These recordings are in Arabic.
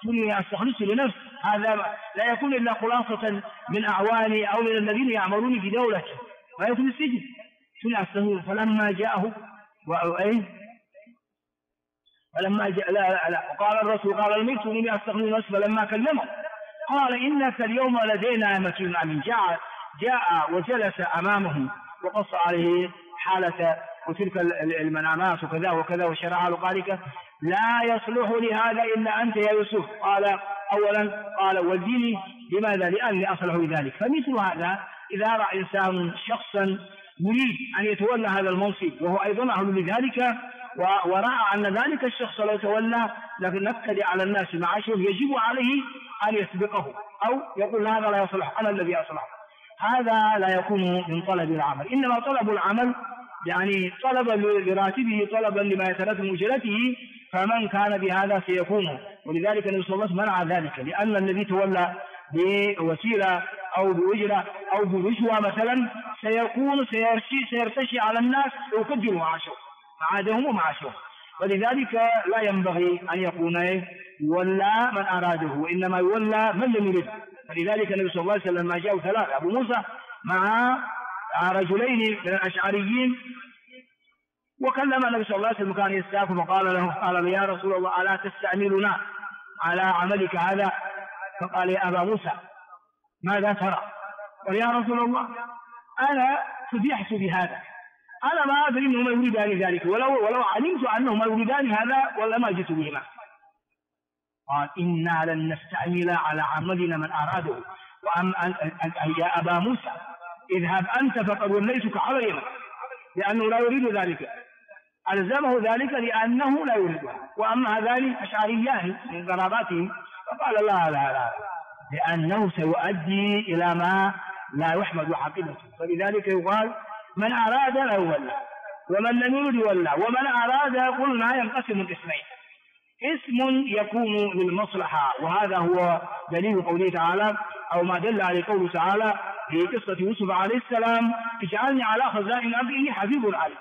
تقول أستخلصه لنفس، هذا لا يكون إلا خلاصة من أعواني أو من الذين يعملون في دولته، ويكون السجن. تقول أستخلصه. فلما جاءه فلما جاء لا قال الرسول قال الميت إني أستخلص نفسي. فلما كلمه قال إنك اليوم لدينا مكين أمين. جاء وجلس أمامه وقص عليه حالة وتلك المنامات وكذا وكذا وشرع له ذلك. لا يصلح لهذا إلا أنت يا يوسف. قال أولا قال وديني لماذا؟ لأني أصلح لذلك. فمثل هذا إذا رأى إنسان شخصا يريد أن يتولى هذا المنصب وهو أيضا أهل لذلك ورأى أن ذلك الشخص لو تولى لكن نفسد على الناس معاشهم، يجب عليه أن يسبقه أو يقول هذا لا يصلح أنا الذي أصلح. هذا لا يكون من طلب العمل، إنما طلب العمل يعني طلبا لراتبه، طلبا لما يترتب من أجرته، فمن كان بهذا سيكون. ولذلك النبي صلى الله عليه وسلم منع ذلك، لأن الذي تولى بوسيلة أو بأجرة أو برشوة مثلا سيرتشي على الناس ويقدم معادهم ومعاشهم. ولذلك لا ينبغي أن يكون يولى من أراده، وإنما يولى من لم يرد. فلذلك النبي صلى الله عليه وسلم لما جاءوا ثلاثة أبو موسى مع رجلين من الأشعريين وكلم النبي صلى الله عليه وسلم كان يستاكم وقال له قال يا رسول الله ألا تستعملنا على عملك هذا؟ فقال يا أبا موسى ماذا ترى؟ قال يا رسول الله أنا فضحت بهذا، أنا ما أدري أنهما يريدان ذلك، ولو علمت أنهما يريدان هذا ولا ما جئت بهما. قال إنا لن نستعمل على عملنا من أراده، يا أبا موسى اذهب أنت فقد وليتك على اليمن، لأنه لا يريد ذلك، ألزمه ذلك لأنه لا يريدها. وأما هذان أشعريان من قراباته فقال لا لأنه سيؤدي إلى ما لا يحمد عاقبته. فلذلك يقال من أراد لا يولى ومن لم يرد يولى، ومن أراد قلنا ينقسم قسمين، اسم يكون للمصلحة وهذا هو دليل قوله تعالى أو ما دل عليه قوله تعالى في قصة يوسف عليه السلام اجعلني على خزائن أمره حفيظ عليه.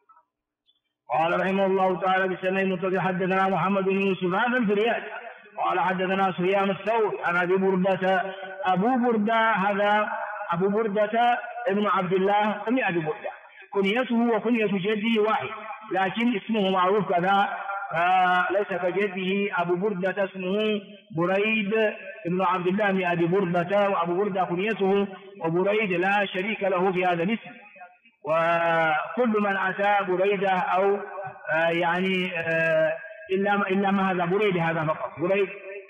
قال رحمه الله تعالى بسنة متصل حدثنا محمد بن يوسف هذا الفريات قال حدثنا سفيان الثوري عن أبي بردة أبو بردة هذا أبو بردة ابن عبد الله سمي أبي بردة كنيته وكنية جده واحد لكن اسمه معروف كذا ليس كجده. أبو بردة اسمه بريد ابن عبد الله من أبي بردة، وأبو بردة كنيته، وبريد لا شريك له في هذا الاسم. وكل من أتى بريدة أو يعني إلا ما هذا بريد هذا فقط بريد.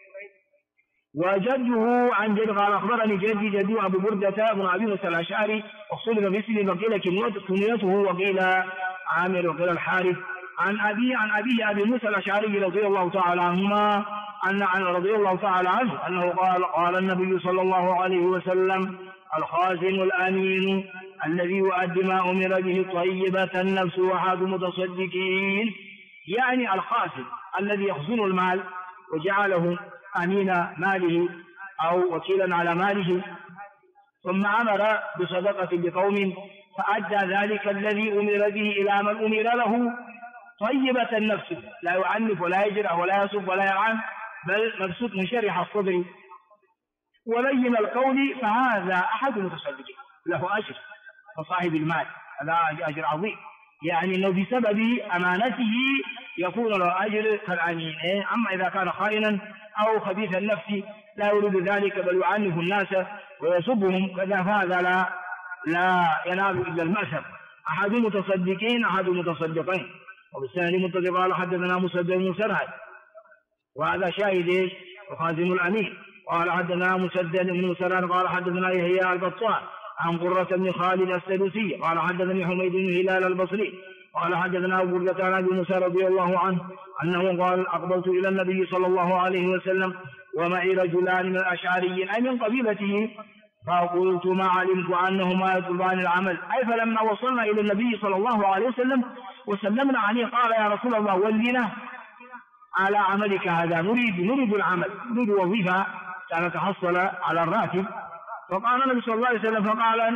وجده عن جد قال أخبرني جدي أبو بردة بن أبي موسى الأشعري اختلف باسمه وقيل كنيته وقيل عامر وقيل الحارث عن أبي موسى الأشعري رضي الله تعالى عنهما رضي الله تعالى عنه أنه قال النبي صلى الله عليه وسلم الخازن الأمين الذي يؤدي ما أمر به طيبة النفس وحاد متصدقين، يعني الخازن الذي يخزن المال وجعله أمين ماله أو وكيلا على ماله، ثم أمر بصدقة بقوم فأدى ذلك الذي أمر به إلى من أمر له طيبة النفس، لا يعنف ولا يجرح ولا يصف ولا يعان بل مبسوط منشرح الصدر ولين القول، فهذا أحد المتصدقين له أجر كصاحب المال، هذا أجر عظيم، يعني أنه بسبب أمانته يكون له أجر كالأمين. أما إذا كان خائنا أو خبيث النفس لا يريد ذلك بل يعنف الناس ويسبهم كذا فهذا لا ينال إلا المأثم. أحد المتصدقين أحد المتصدقين. وبالسند متصل قال حدثنا مسدد بن مسرهد وهذا شاهد وخازن الأمين قال حدثنا مسدد بن مسرهد قال حدثنا يحيى البطان عن قرة بن خالد السدوسي قال حدثني حميد بن هلال البصري قال حدثنا أبو بردة عن أبي موسى رضي الله عنه أنه قال أقبلت إلى النبي صلى الله عليه وسلم ومعي رجلان من الأشعريين أي من قبيلته فقلت ما علمت أنهما يطلبان العمل، أي فلما وصلنا إلى النبي صلى الله عليه وسلم وسلمنا عليه قال يا رسول الله ولنا على عملك هذا، نريد العمل، نريد وظيفة سنتحصل على الراتب. فقال النبي صلى الله عليه وسلم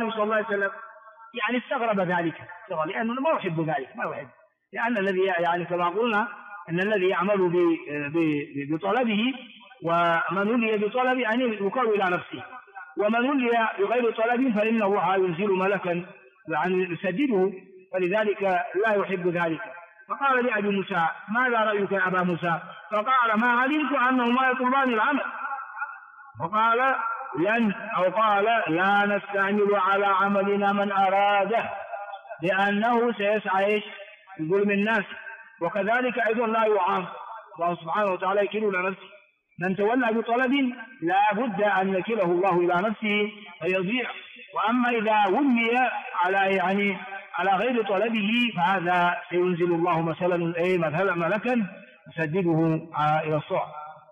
يعني استغرب ذلك لأنه ما يحب ذلك، ما يحب، لأن الذي يعني كما قلنا أن الذي يعمل بطلبه ومن ولي بطلب يعني يقر إلى نفسه، ومن ولي بغير طلب فإن الله ينزل ملكا يعني يسدده، فلذلك لا يحب ذلك. فقال لأبي موسى: ماذا رأيك يا أبا موسى؟ فقال: ما علمت أنهما يطلبان العمل. فقال: قال: لا نستعمل على عملنا من أراده، لأنه سيسعى يقول من الناس، وكذلك أيضا لا يعام. الله سبحانه وتعالى يكل نفسه، من تولى بطلب لا بد أن يكله الله إلى نفسه فيضيع. وأما إذا ولي على غير طلبه فهذا سينزل الله مثلا ملكا يسدده إلى الصعب.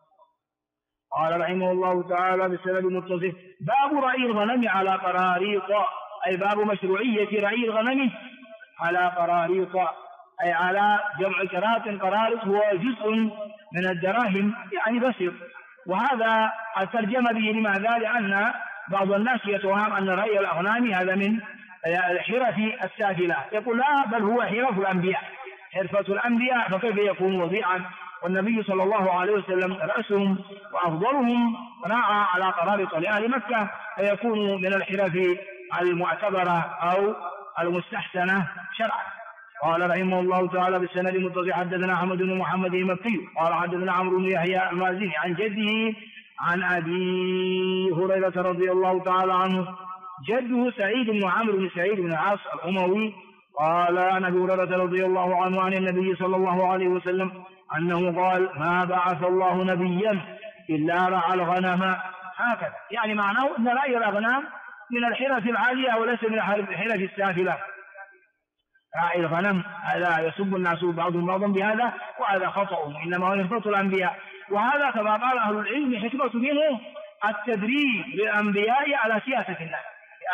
قال رحمه الله تعالى بسبب متصف: باب رعي الغنم على قراريط، أي باب مشروعية رعي الغنم على قراريط، أي على جمع كرات. قراريط هو جزء من الدراهم يعني بسيط، وهذا الترجم به لماذا؟ لأن بعض الناس يتوهم أن رعي الأغنام هذا من حرف السافلة، يقول لا، بل هو حرف الأنبياء، حرفة الأنبياء، فكيف يكون وضيعا؟ والنبي صلى الله عليه وسلم رأسهم وأفضلهم راعى على قراريط لأهل مكة، فيكون من الحرف المعتبرة أو المستحسنة شرعا. قال رحمه الله تعالى بالسند المتصل: حدثنا أحمد بن محمد المكي قال حدثنا عمرو بن يحيى المازني عن جده عن أبي هريرة رضي الله تعالى عنه، جده سعيد بن عمرو بن سعيد بن العاص الأموي، قال عن أبي هريرة رضي الله عنه عن النبي صلى الله عليه وسلم أنه قال: ما بعث الله نبيا إلا رعى الغنم. هكذا يعني معناه أن رعي الأغنام من الحرف العالية وليس من الحرف السافلة. راعي الغنم هذا يسب الناس بعضهم بعضا بهذا، وهذا خطأ، إنما هو حرفة الأنبياء. وهذا كما قال أهل العلم حكمة منه التدريب للأنبياء على سياسة الناس،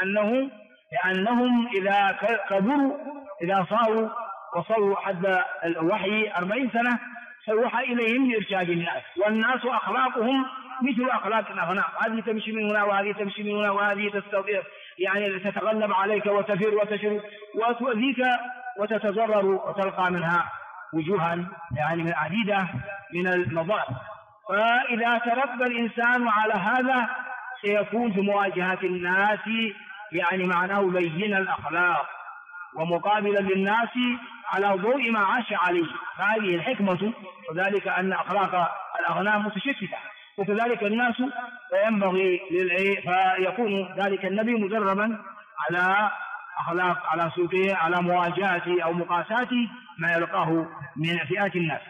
لأنهم إذا كبروا، إذا صاروا وصلوا حد الوحي 40 سنة سيوحى إليهم لإرشاد الناس، والناس أخلاقهم مثل أخلاق الأغنام، هذه تمشي من هنا وهذه تمشي من هنا وهذه تستطيع يعني تتغلب عليك وتفر وتشر وتؤذيك وتتضرر وتلقى منها وجوها يعني من عديدة من المضار. فإذا تربى الإنسان على هذا سيكون في مواجهة الناس يعني معناه لين الأخلاق ومقابلا للناس على ضوء ما عاش عليه. هذه الحكمة، وذلك أن أخلاق الأغنام متشتتة، وكذلك الناس ينبغي فيكون ذلك النبي مدربا على أخلاق، على سلوكه، على مواجهة أو مقاسات ما يلقاه من فئات الناس.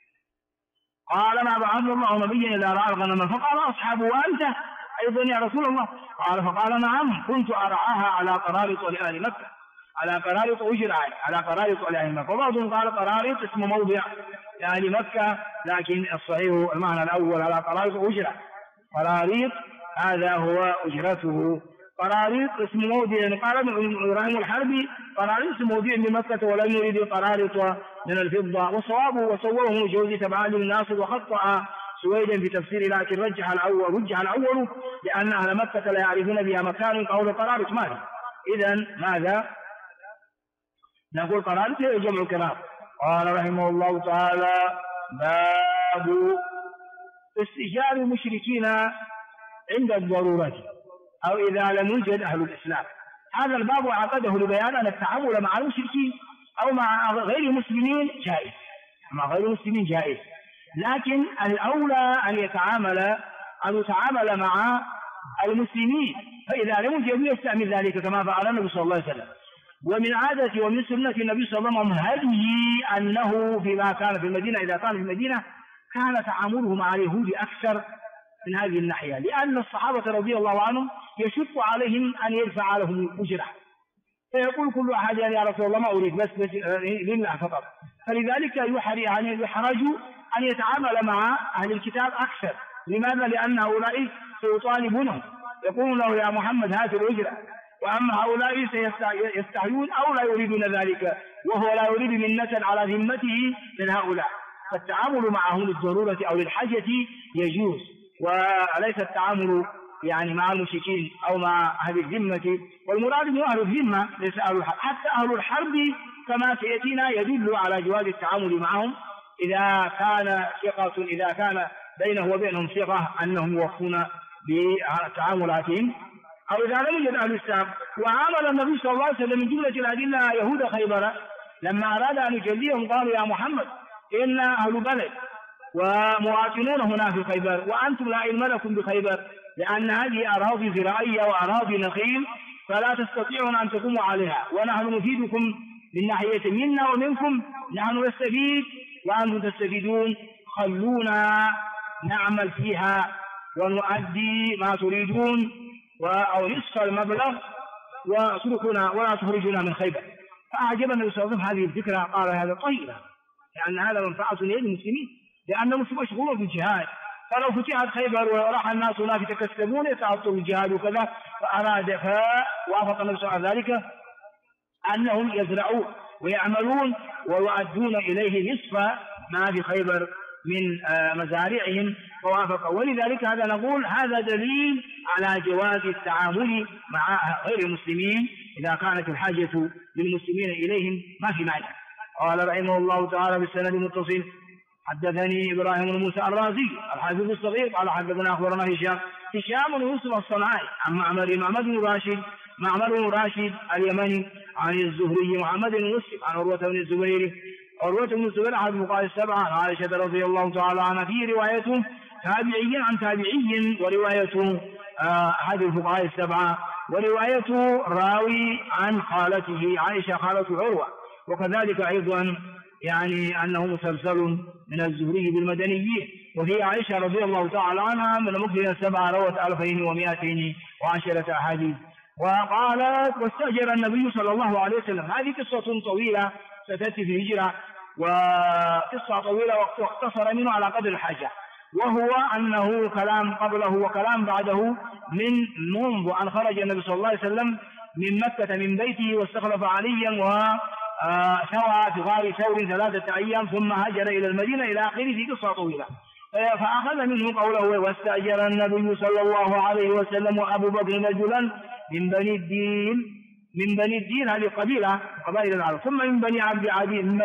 قال: ما بعث الله نبيا إلا رعى الغنم. فقال أصحابه: وأنت أيضا يا رسول الله؟ قال: فقال: نعم، كنت أرعاها على قراريط لأهل مكة، على قراريط أجر على قراريط لأهل مكة. وبعضهم قال قراريط اسم موضع لأهل مكة، لكن الصحيح المعنى الأول على قراريط أجرة. قراريط هذا هو أجرته. قراريط اسم موضع، قال إبراهيم الحربي: قراريط اسم موضع بمكة ولم يريد قراريط من الفضة. وصوابه وصوره جوزي تبعا للناصر، وخطأ سويدا في تفسير، لكن رجح الأول لأن أهل مكة لا يعرفون بها مكان قول قراريط ماذا. إذن ماذا نقول؟ قراريط هي جمع كرام. قال رحمه الله تعالى: باب استئجار المشركين عند الضرورة أو إذا لم يوجد أهل الإسلام. هذا الباب عقده لبيان أن التعامل مع المشركين أو مع غير المسلمين جائز، مع غير المسلمين جائز، لكن الأولى أن يتعامل مع المسلمين، فإذا لم يوجد يستعمل ذلك كما فعل النبي صلى الله عليه وسلم. ومن عادة ومن سنة النبي صلى الله عليه وسلم هذه أنه فيما كان في المدينة، إذا كان في المدينة كان تعامله مع اليهود أكثر من هذه الناحية، لأن الصحابة رضي الله عنهم يشق عليهم أن يدفع لهم الأجرة، فيقول كل أحد: يا رسول الله ما أريد، بس لله فقط. فلذلك يحرج أن يتعامل مع أهل الكتاب أكثر. لماذا؟ لأن هؤلاء سيطالبونه، يقولون له: يا محمد هات الأجرة، وأما هؤلاء سيستحيون أو لا يريدون ذلك، وهو لا يريد منة على ذمته من هؤلاء. فالتعامل معهم للضرورة أو للحاجة يجوز، وليس التعامل يعني مع المشركين أو مع أهل الذمة. والمراد من أهل الذمة ليس أهل الحرب، حتى أهل الحرب كما سيأتينا يدل على جواز التعامل معهم إذا كان ثقة، إذا كان بينه وبينهم ثقة أنهم يوفون بتعاملاتهم، أو إذا لم يوجد أهل الإسلام. وعامل النبي صلى الله عليه وسلم من جملة الأدلة يهود خيبر لما أراد أن يجليهم قالوا يا محمد إنا أهل بلد ومواطنون هنا في خيبر وأنتم لا علم لكم بخيبر، لأن هذه أراضي زراعية وأراضي نخيل فلا تستطيعون أن تقوموا عليها، ونحن نفيدكم من ناحية منا ومنكم، نحن نستفيد وأنتم تستفيدون، خلونا نعمل فيها ونؤدي ما تريدون أو نصف المبلغ واتركونا ولا تخرجونا من خيبر. فأعجب النبي صلى الله عليه وسلم هذه الفكرة، قال هذا طيب، لأن هذا منفعة للمسلمين، لأنهم مشغولون بالجهاد، فلو فتحت خيبر وراح الناس هناك يتكسبون يتعطلوا الجهاد وكذا، فوافق النبي صلى الله عليه وسلم ذلك أنهم يزرعون ويعملون ويؤدون إليه نصف ما في خيبر من مزارعهم، فوافق. ولذلك هذا نقول هذا دليل على جواز التعامل مع غير المسلمين إذا كانت الحاجة للمسلمين إليهم ما في معنى. قال رحمه الله تعالى بالسند المتصل حدثني إبراهيم بن موسى الرازي الحافظ الصغير قال حدثنا أخبرنا هشام بن يوسف الصنعاني عن معمر بن راشد اليمني عن الزهري محمد بن مسلم عن عروة بن الزبير أحد الفقهاء السبعة عن عائشة رضي الله تعالى عنها، في روايته تابعي عن تابعي، ورواية أحد الفقهاء السبعة، ورواية راوي عن خالته عائشة خالة عروة، وكذلك أيضا يعني أنه مسلسل من الزهري بالمدنيين. وفي عائشة رضي الله تعالى عنها من المكثرين السبعة روت 2210 أحاديث. وقالت واستأجر النبي صلى الله عليه وسلم، هذه قصة طويلة ستأتي في الهجرة وقصة طويلة واقتصر منه على قدر الحاجة، وهو أنه كلام قبله وكلام بعده منذ أن خرج النبي صلى الله عليه وسلم من مكة من بيته واستخلف عليا وسوى في غار ثور 3 أيام ثم هاجر إلى المدينة إلى آخره في قصة طويلة. فأخذ منه قوله واستأجر النبي صلى الله عليه وسلم وأبو بكر رجلا من بني الدين هذه قبائل العرب، ثم من بني عبد عدي من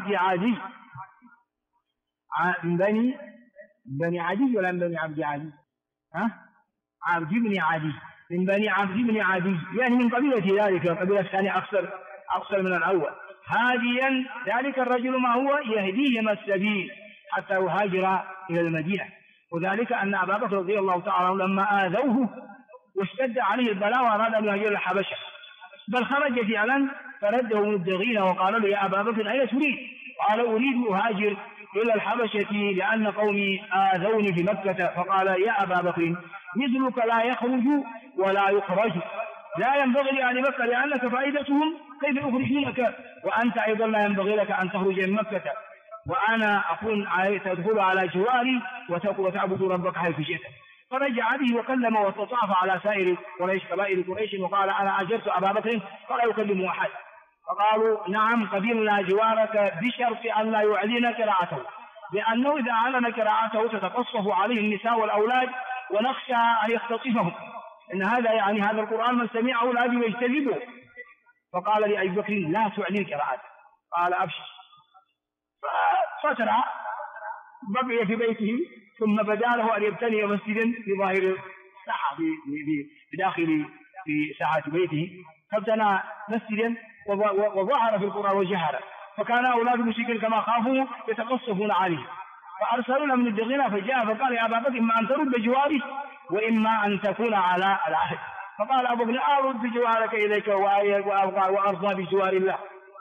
بني عدي ولا من بني عبد عدي عبد بن عدي من بني عبد بن عدي، يعني من قبيلة ذلك، القبيلة الثانية أقصر من الأول. هاديا ذلك الرجل ما هو يهديهم السبيل حتى يهاجر إلى المدينة، وذلك أن أبا بكر رضي الله تعالى عنه لما آذوه واشتد عليه البلاء وأراد أن يهاجر الحبشة، بل خرج فعلا فرده مدغين وقال له يا أبا بكر أين تريد؟ قال أريد أهاجر إلى الحبشة لأن قومي آذوني في مكة. فقال يا أبا بكر مثلك لا يخرج ولا يخرج، لا ينبغي لأهل مكة لأنك فائدتهم كيف يخرجونك، وأنت أيضا لا ينبغي لك أن تخرج من مكة، وأنا أكون تدخل على جواري وتعبد ربك حيث شئت. فرجع به وكلم واستطاف على سائر قبائل قريش وقال أنا أجرت أبا بكر فلا يكلم أحد. فقالوا نعم قبلنا جوارك بشرط أن لا يعلن كراعته، لأنه إذا أعلن كراعته تتقصف عليه النساء والأولاد ونخشى أن يختطفهم، إن هذا يعني هذا القرآن من سمعه لازم يجتنبه. فقال لأبي بكر لا تعلن كراعته، قال أبشر. ففترة بقي في بيته، ثم بدا له أن يبتني مسجدا في ظاهر الساحة بداخل في ساحة بيته، فابتنى مسجدا وظهر في القرآن وجهر، فكان أولاد المشركين كما خافوا يتقصفون عليه، فأرسلوا له من الدغينة فجاء فقال يا أبا بكر إما أن ترد جواري وإما أن تكون على العهد. فقال أبو بكر أرد بجوارك إليك وأرضى بجوار الله.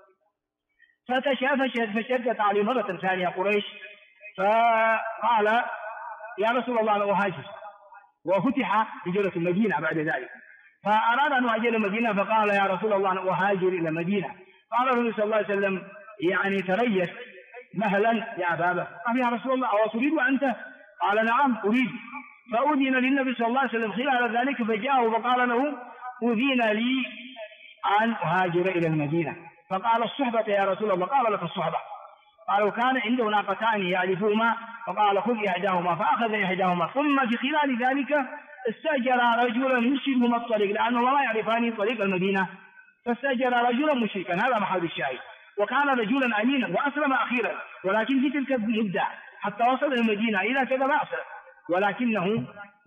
فشدت عليه مرة ثانية قريش، فقال يا رسول الله أنا أهاجر، وفتح هجرة المدينة بعد ذلك، فأراد أن أهاجر المدينة، فقال يا رسول الله أنا أهاجر إلى المدينة. قال النبي صلى الله عليه وسلم يعني تريث مهلا يا أبا بكر. قال يا رسول الله أو تريد أنت؟ قال نعم أريد. فأذن للنبي صلى الله عليه وسلم خلال ذلك، فجاءه فقال له أذن لي أن أهاجر إلى المدينة. فقال الصحبة يا رسول الله؟ قال لك الصحبة. قالوا كان عنده ناقتان يعرفهما، فقال خذ إحداهما، فأخذ إحداهما. ثم في خلال ذلك استأجر رجلا يرشدهما الطريق، لأنه ما يعرفان طريق المدينة، فاستأجر رجلا مشركا، هذا محل الشاهد، وكان رجلا أمينا وأسلم أخيرا، ولكن في تلك المدة حتى وصل إلى المدينة. إذا كذا ما أصل، ولكنه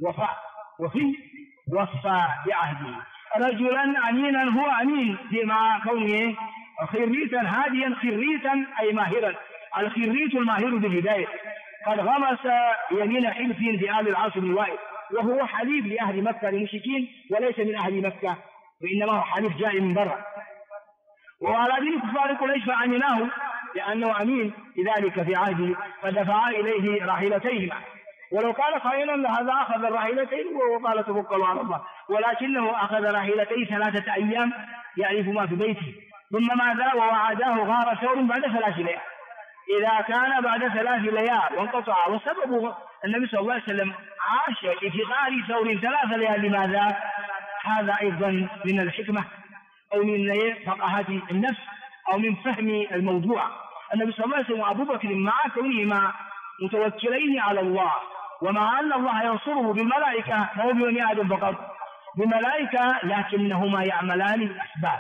وفى بعهده. رجلا أمينا هو أمين مع كونه خريتا هاديا، خريتا أي ماهرا، الخريت الماهر بالهداية. قد غمس يمين حلف بآل العاص بن وائل، وهو حليف لأهل مكة للمشركين وليس من أهل مكة، وإنما هو حليف جاء من برا. وعلى دين كفار قريش فأمناه لأنه أمين لذلك في عهده، فدفع إليه راحلتيهما. ولو كان قائلا لهذا أخذ الراحلتين وقال توكلوا على الله، ولكنه أخذ راحلتين 3 أيام يعرف ما في بيته، ثم ماذا؟ ووعداه غار ثور بعد 3 ليال. إذا كان بعد 3 ليال وانقطع، وسبب النبي صلى الله عليه وسلم عاش في غار ثور 3 ليال، لماذا؟ هذا أيضا من الحكمة أو من فقهات النفس أو من فهم الموضوع. النبي صلى الله عليه وسلم وأبو بكر مع كونهما متوكلين على الله، ومع أن الله ينصره بالملائكة، مو ببني آدم فقط، بملائكة، لكنهما يعملان الأسباب.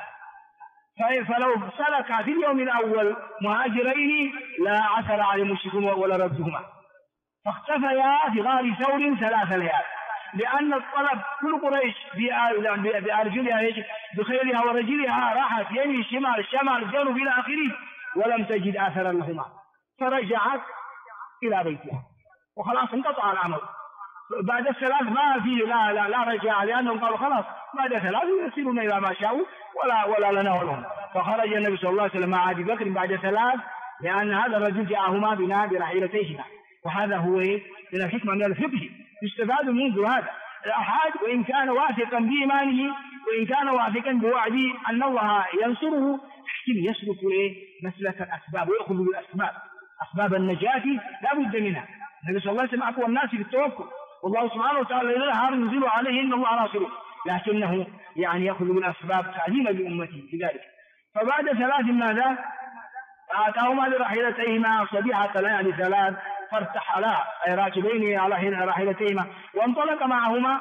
فلو سلك في اليوم الأول مهاجرين لا عثر على المشركون ولا ردهما، فاختفيا في غار ثور 3 ليال، لأن الطلب كل قريش بأرجلها بخيلها ورجلها راحت يمين شمال شمال جنوب إلى آخره، ولم تجد آثرا لهما، فرجعت إلى بيتها وخلاص انقطع الأمر. بعد 3 ما في لا رجع، لأنهم قالوا خلاص بعد 3 يصيرون إلى ما شاءوا ولا لنا ولهم. فخرج النبي صلى الله عليه وسلم مع أبي بكر بعد 3، لأن هذا الرجل جاءهما بنا برحيلتيهما. وهذا هو من الحكمة من الفقه يستفاد منذ هذا الأحد، وإن كان واثقا بإيمانه وإن كان واثقا بوعده أن الله ينصره، لكن يسلك مسلك الأسباب ويأخذ بالأسباب. أسباب النجاة لا بد منها. النبي صلى الله عليه وسلم أقوى الناس بالتوكل، والله سبحانه وتعالى يظهر ينزل عليه إن الله ناصره، لكنه يأخذ بالأسباب تعليما لأمته في ذلك. فبعد 3 ماذا؟ آتاهما لراحلتيهما صبيحة ليالي 3 فارتحلا أي راكبين على راحلتيهما، وانطلق معهما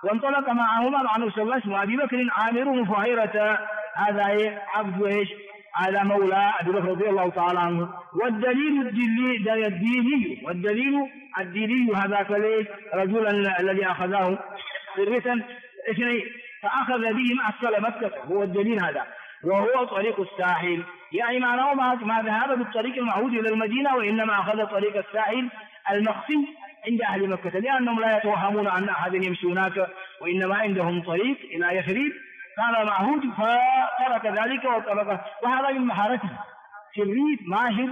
مع النبي صلى الله عليه وسلم وأبي بكر عامر فهيرة، هذا عبد على مولى أبي بكر رضي الله تعالى عنه. والدليل الديني هذاك رجلا الذي أخذه سرة 2 فأخذ بهم أسفل مكة، هو الدليل هذا، وهو طريق الساحل، يعني معناه ما ذهب بالطريق المعهود إلى المدينة، وإنما أخذ طريق الساحل المخفي عند أهل مكة، لأنهم لا يتوهمون أن أحد يمشي هناك، وإنما عندهم طريق إلى يثرب كان معهود، فترك ذلك وطلق. وهذا من مهارته، شريف ماهر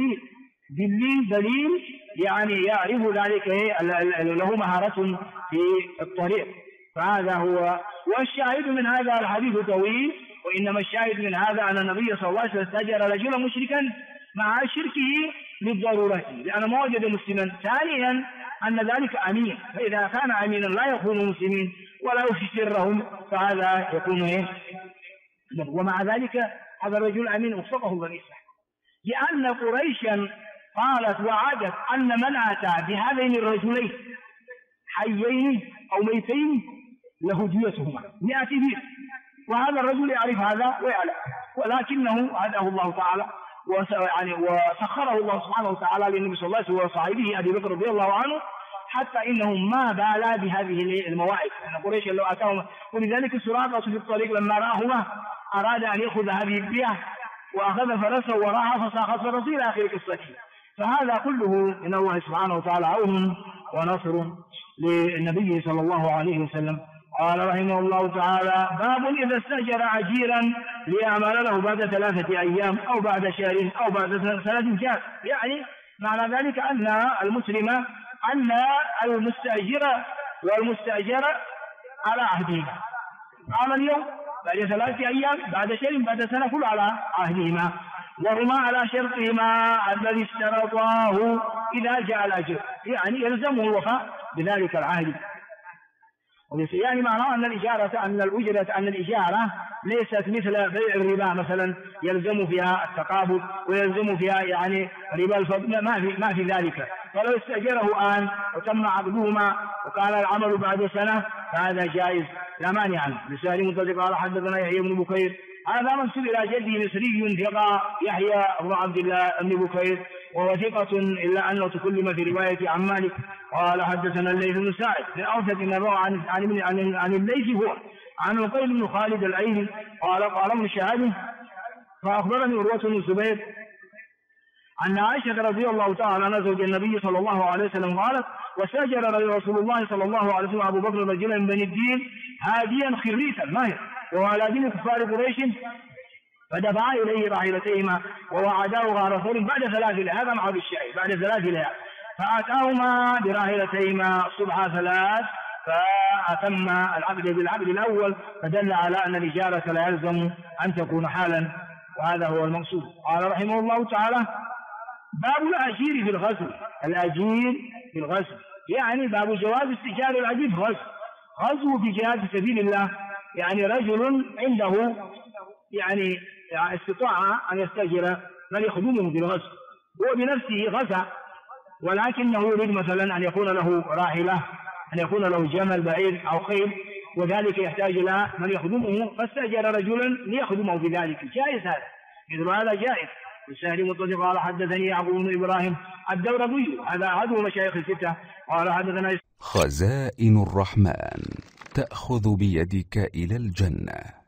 دليل يعني يعرف ذلك له مهارة في الطريق. فهذا هو. والشاهد من هذا الحديث طويل، وإنما الشاهد من هذا أن النبي صلى الله عليه وسلم استأجر رجلا مشركا مع شركه للضرورة، لأن ما وجد مسلما. ثانيا أن ذلك أمين، فإذا كان أمينا لا يكون مسلمين ولا يفشي سرهم، فهذا يكون ومع ذلك هذا الرجل أمين وفقه بني إسرائيل، لأن قريشا قالت وعدت أن من أتى بهذين الرجلين حيين أو ميتين له ديتهما 100 دية، وهذا الرجل يعرف هذا ويعلم، ولكنه هداه الله تعالى وسخره الله سبحانه وتعالى للنبي صلى الله عليه وسلم وصاحبه أبي بكر رضي الله عنه، حتى إنهم ما بالا بهذه المواعظ أن قريش لو أتاهم. ولذلك سراقة في الطريق لما رآهما أراد أن يأخذ هذه الدية، وأخذ فرسه وراها فساقط فرسه إلى آخر قصته. فهذا كله من الله سبحانه وتعالى عون ونصر للنبي صلى الله عليه وسلم. قال رحمه الله تعالى: باب إذا استأجر عجيرا ليعمل له بعد 3 أيام أو بعد شهر أو بعد 3 شهر، يعني معنى ذلك أن المستأجر والمستأجر على عهدهما، عمل اليوم بعد 3 أيام بعد شهر بعد سنة، كل على عهدهما، وهما على شرطهما الذي اشترطاه إذا جاء الأجر، يعني يلزمه الوفاء بذلك العهد. يعني معناه أن الإجارة ليست مثل بيع الربا مثلا يلزم فيها التقابض ويلزم فيها يعني ربا الفضل، ما في ذلك. فلو استأجره آن وتم عقدهما وكان العمل بعد سنة فهذا جائز لا مانع عنه. لسائل متصل قال: حدثنا يحيى بن بكير هذا منسوب إلى جده مصري ثقة يحيى بن عبد الله بن بكير، وهو ثقة إلا أنه تكلم في رواية عن مالك. قال حدثنا الليث بن سعد من أوثق ما روى عن الليث هو عن عقيل بن خالد الأيلي قال ابن شهاب فأخبرني عروة بن الزبير أن عائشة رضي الله تعالى عنها زوج النبي صلى الله عليه وسلم قالت: وسجل رسول الله صلى الله عليه وسلم أبو بكر رجلا من بني الدين هاديا خريفا ماهر وهو على دين كفار قريش، فدفعا إليه راحلتيهما ووعداه غار ثور بعد 3 ليال، هذا معه بالشاهد بعد 3 ليال، فأتاهما براحلتيهما الصبح 3 فأتم العبد بالعبد الأول، فدل على أن الإجارة لا يلزم أن تكون حالا، وهذا هو المقصود. قال رحمه الله تعالى: باب الأجير في الغزو. الأجير في الغزو يعني باب جواز استئجار الأجير في الغزو. غزو في جهاد سبيل الله، يعني رجل عنده يعني استطاع أن يستأجر من يخدمه في الغزو، هو بنفسه غزا ولكنه يريد مثلا أن يكون له راحلة، أن يكون له جمل بعير أو خيل، وذلك يحتاج إلى من يخدمه، فاستأجر رجلا ليخدمه في ذلك. جائز هذا، مثل هذا جائز. السهل مطلق قال حدثني يعقوب بن إبراهيم الدورقي، هذا أحد مشايخ الستة، قال حدثنا. خزائن الرحمن تأخذ بيدك إلى الجنة.